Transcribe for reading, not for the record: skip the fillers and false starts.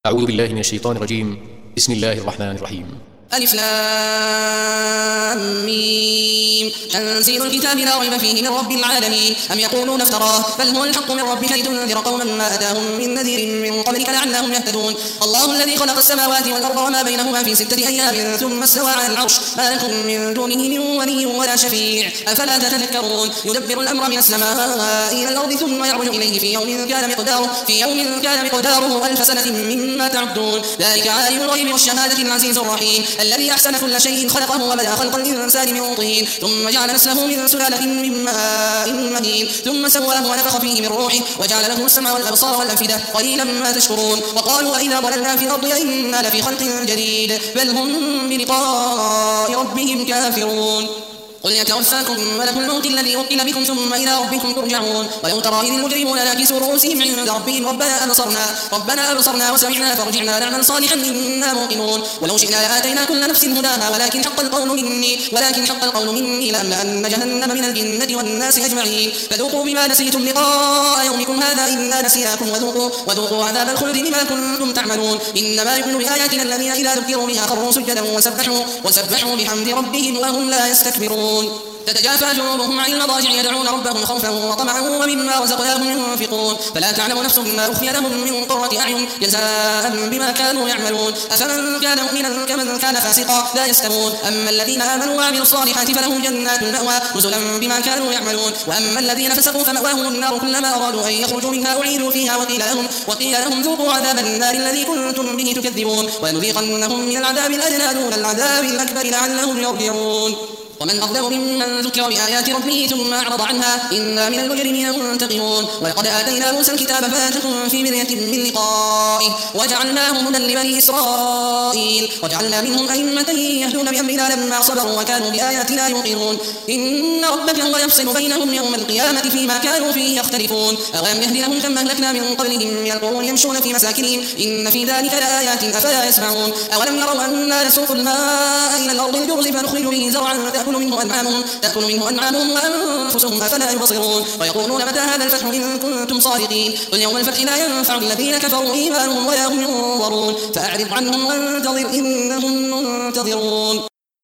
أعوذ بالله من الشيطان الرجيم. بسم الله الرحمن الرحيم. ألف لام ميم تنزيل الكتاب لا ريب فيه من رب العالمين أم يقولون افتراه بل هو الحق من ربك لتنذر قوما ما أتاهم من نذير من قبلك لعلهم يهتدون. الله الذي خلق السماوات والأرض وما بينهما في 6 أيام ثم استوى على العرش ما لكم من دونه من ولي ولا شفيع أفلا تتذكرون. يدبر الأمر من السماء إلى الأرض ثم يعرج إليه في يوم كان مقداره 1000 سنة مما تعدون. ذلك عالم الغيب والشهادة العزيز الرحيم الذي أحسن كل شيء خلقه وبدأ خلق الإنسان من طين ثم جعل نسله من سلالة من ماء مهين ثم سواه ونفخ فيه من روحه وجعل له السمع والأبصار والأفئدة قليلا ما تشكرون. وقالوا أئذا ضللنا في الأرض أئنا لفي خلق جديد بل هم بلقاء ربهم كافرون. قل يتوفاكم ملك الموت الذي وكل بكم ثم إلى ربكم ترجعون. ولو ترى إذ المجرمون ناكسوا رؤوسهم عند ربهم ربنا أبصرنا وسمعنا فارجعنا نعمل صالحا إنا موقنون. ولو شئنا لآتينا كل نفس هداها ولكن حق القول مني لأملأن جهنم من الجنة والناس أجمعين. فذوقوا بما نسيتم لقاء يومكم هذا إنا نسيناكم وذوقوا عذاب الخلد بما كنتم تعملون. إنما يؤمن بآياتنا الذين إذا ذكروا بها خروا سجدا وسبحوا بحمد ربهم وهم لا يستكبرون. تتجافى جنوبهم عن المضاجع يدعون ربهم خوفا وطمعا ومما رزقناهم ينفقون. فلا تعلم نفس ما أخفي لهم من قرة أعين جزاء بما كانوا يعملون. أفمن كان مؤمنا كمن كان فاسقا لا يستوون. أما الذين آمنوا وعملوا الصالحات فلهم جنات المأوى نزلا بما كانوا يعملون. وأما الذين فسقوا فمأواهم النار كلما أرادوا أن يخرجوا منها أعيدوا فيها وقيل لهم ذوقوا عذاب النار الذي كنتم به تكذبون. ولنذيقنهم من العذاب الأدنى دون العذاب الأكبر لعلهم يرجعون. ومن أظلم ممن ذكر بآيات ربه ثم أعرض عنها إنا من المجرمين منتقمون. ولقد آتينا موسى الكتاب فلا تكن في مرية من لقائه وجعلناه هدى لبني إسرائيل وجعلنا منهم أئمة يهدون بأمرنا لما صبروا وكانوا بآياتنا يوقنون. إن ربك هو يفصل بينهم يوم القيامة فيما كانوا فيه يختلفون. أولم يهد لهم كما أهلكنا من قبلهم من القرون يمشون في مساكنهم إن في ذلك لآيات أفلا يسمعون. أولم يروا أنا نسوق الماء إلى الأرض الجرز فنخرج به زرعا تأكل منه أنعامهم وأنفسهم أفلا يبصرون. ويقولون متى هذا الفتح إن كنتم صادقين. قل يوم الفتح لا ينفع الذين كفروا إيمانهم ولا هم ينظرون. فأعرض عنهم وانتظر إنهم منتظرون.